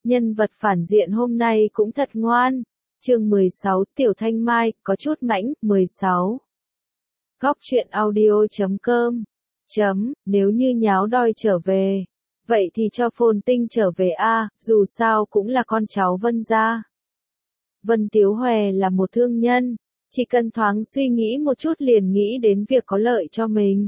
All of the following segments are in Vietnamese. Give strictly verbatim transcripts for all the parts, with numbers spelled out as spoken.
Nhân vật phản diện hôm nay cũng thật ngoan. Chương mười sáu Tiểu Thanh Mai, có chút mãnh, mười sáu. Góc truyện audio chấm com. Chấm, nếu như nháo đòi trở về. Vậy thì cho Phồn Tinh trở về a, dù sao cũng là con cháu Vân gia. Vân Tiếu Hòe là một thương nhân, chỉ cần thoáng suy nghĩ một chút liền nghĩ đến việc có lợi cho mình.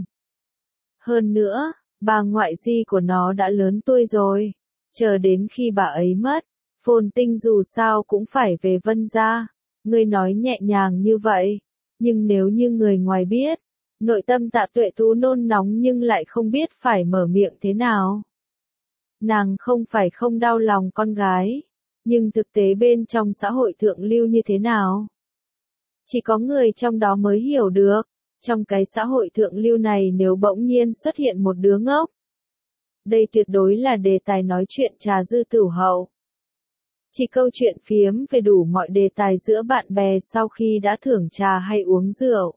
Hơn nữa, bà ngoại di của nó đã lớn tuổi rồi, chờ đến khi bà ấy mất, Phồn Tinh dù sao cũng phải về Vân gia. Ngươi nói nhẹ nhàng như vậy, nhưng nếu như người ngoài biết, nội tâm Tạ Tuệ Tú nôn nóng nhưng lại không biết phải mở miệng thế nào. Nàng không phải không đau lòng con gái, nhưng thực tế bên trong xã hội thượng lưu như thế nào? Chỉ có người trong đó mới hiểu được, trong cái xã hội thượng lưu này nếu bỗng nhiên xuất hiện một đứa ngốc. Đây tuyệt đối là đề tài nói chuyện trà dư tửu hậu. Chỉ câu chuyện phiếm về đủ mọi đề tài giữa bạn bè sau khi đã thưởng trà hay uống rượu.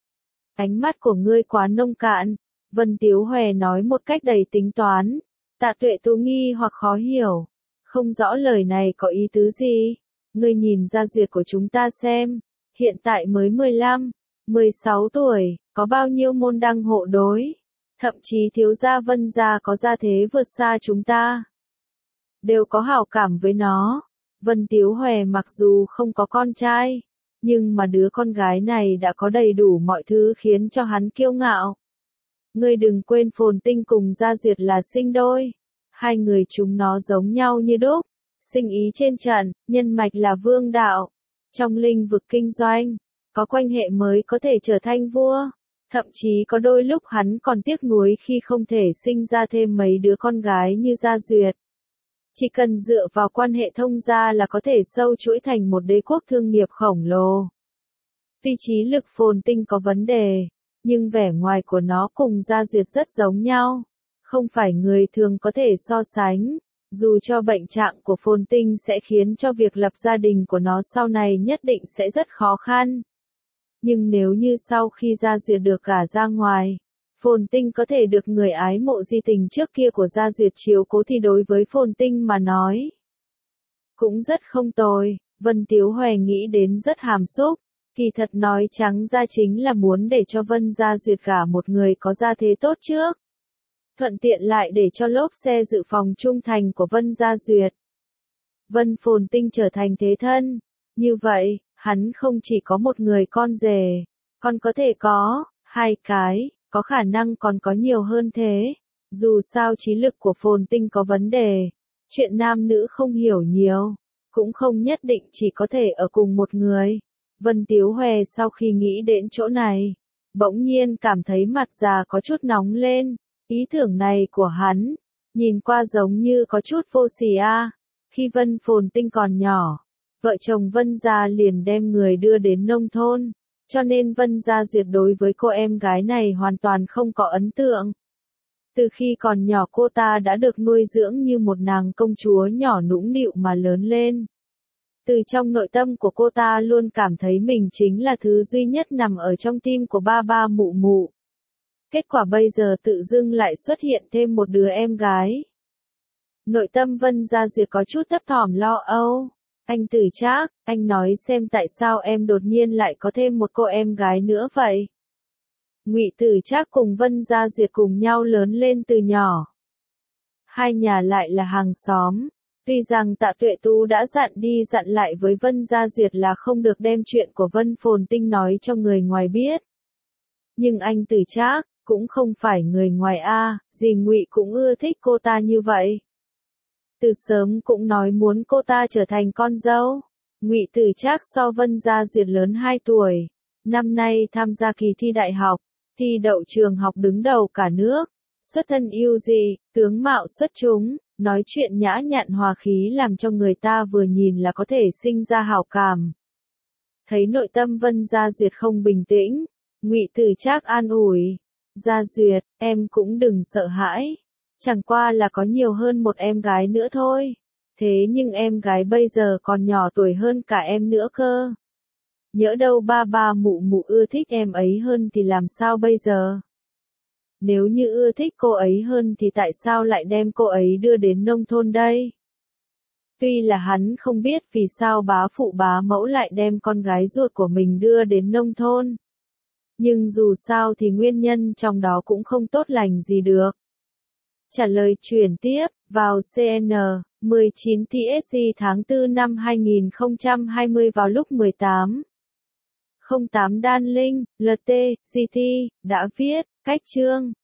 Ánh mắt của ngươi quá nông cạn, Vân Tiếu Hòe nói một cách đầy tính toán. Tạ Tuệ Tú nghi hoặc khó hiểu, không rõ lời này có ý tứ gì. Ngươi nhìn gia duyệt của chúng ta xem, hiện tại mới mười lăm, mười sáu tuổi, có bao nhiêu môn đăng hộ đối. Thậm chí thiếu gia Vân gia có gia thế vượt xa chúng ta. Đều có hảo cảm với nó. Vân Tiếu Hòe mặc dù không có con trai, nhưng mà đứa con gái này đã có đầy đủ mọi thứ khiến cho hắn kiêu ngạo. Ngươi đừng quên Phồn Tinh cùng Gia Duyệt là sinh đôi. Hai người chúng nó giống nhau như đúc. Sinh ý trên trận, nhân mạch là vương đạo. Trong lĩnh vực kinh doanh, có quan hệ mới có thể trở thành vua. Thậm chí có đôi lúc hắn còn tiếc nuối khi không thể sinh ra thêm mấy đứa con gái như Gia Duyệt. Chỉ cần dựa vào quan hệ thông gia là có thể sâu chuỗi thành một đế quốc thương nghiệp khổng lồ. Vì trí lực Phồn Tinh có vấn đề, nhưng vẻ ngoài của nó cùng Gia Duyệt rất giống nhau. Không phải người thường có thể so sánh, dù cho bệnh trạng của Phồn Tinh sẽ khiến cho việc lập gia đình của nó sau này nhất định sẽ rất khó khăn. Nhưng nếu như sau khi Gia Duyệt được gả ra ngoài, Phồn Tinh có thể được người ái mộ di tình trước kia của Gia Duyệt chiếu cố thì đối với Phồn Tinh mà nói cũng rất không tồi. Vân Tiếu Hòe nghĩ đến rất hàm xúc, kỳ thật nói trắng ra chính là muốn để cho Vân Gia Duyệt gả một người có gia thế tốt trước. Thuận tiện lại để cho lốp xe dự phòng trung thành của Vân Gia Duyệt. Vân Phồn Tinh trở thành thế thân, như vậy, hắn không chỉ có một người con rể, còn có thể có hai cái. Có khả năng còn có nhiều hơn thế. Dù sao trí lực của Phồn Tinh có vấn đề, chuyện nam nữ không hiểu nhiều, cũng không nhất định chỉ có thể ở cùng một người. Vân Tiếu Hòe sau khi nghĩ đến chỗ này, bỗng nhiên cảm thấy mặt già có chút nóng lên. Ý tưởng này của hắn, nhìn qua giống như có chút vô sỉ a. Khi Vân Phồn Tinh còn nhỏ, vợ chồng Vân gia liền đem người đưa đến nông thôn. Cho nên Vân Gia Duyệt đối với cô em gái này hoàn toàn không có ấn tượng. Từ khi còn nhỏ cô ta đã được nuôi dưỡng như một nàng công chúa nhỏ nũng nịu mà lớn lên. Từ trong nội tâm của cô ta luôn cảm thấy mình chính là thứ duy nhất nằm ở trong tim của ba ba mụ mụ. Kết quả bây giờ tự dưng lại xuất hiện thêm một đứa em gái. Nội tâm Vân Gia Duyệt có chút thấp thỏm lo âu. Anh Tử Trác, anh nói xem tại sao em đột nhiên lại có thêm một cô em gái nữa vậy? Ngụy Tử Trác cùng Vân Gia Duyệt cùng nhau lớn lên từ nhỏ. Hai nhà lại là hàng xóm. Tuy rằng Tạ Tuệ Tú đã dặn đi dặn lại với Vân Gia Duyệt là không được đem chuyện của Vân Phồn Tinh nói cho người ngoài biết. Nhưng anh Tử Trác cũng không phải người ngoài a, dì Ngụy cũng ưa thích cô ta như vậy. Từ sớm cũng nói muốn cô ta trở thành con dâu. Ngụy Tử Trác so Vân Gia Duyệt lớn hai tuổi, năm nay tham gia kỳ thi đại học, thi đậu trường học đứng đầu cả nước, xuất thân ưu dị, tướng mạo xuất chúng, nói chuyện nhã nhặn hòa khí làm cho người ta vừa nhìn là có thể sinh ra hảo cảm. Thấy nội tâm Vân Gia Duyệt không bình tĩnh, Ngụy Tử Trác an ủi, Gia Duyệt, em cũng đừng sợ hãi. Chẳng qua là có nhiều hơn một em gái nữa thôi. Thế nhưng em gái bây giờ còn nhỏ tuổi hơn cả em nữa cơ. Nhỡ đâu ba ba mụ mụ ưa thích em ấy hơn thì làm sao bây giờ? Nếu như ưa thích cô ấy hơn thì tại sao lại đem cô ấy đưa đến nông thôn đây? Tuy là hắn không biết vì sao bá phụ bá mẫu lại đem con gái ruột của mình đưa đến nông thôn. Nhưng dù sao thì nguyên nhân trong đó cũng không tốt lành gì được. Trả lời chuyển tiếp, vào xê en mười chín tê ét giê tháng tư năm hai nghìn không trăm hai mươi vào lúc mười tám giờ không tám Đan Linh, lờ tê, giê tê, đã viết, cách chương.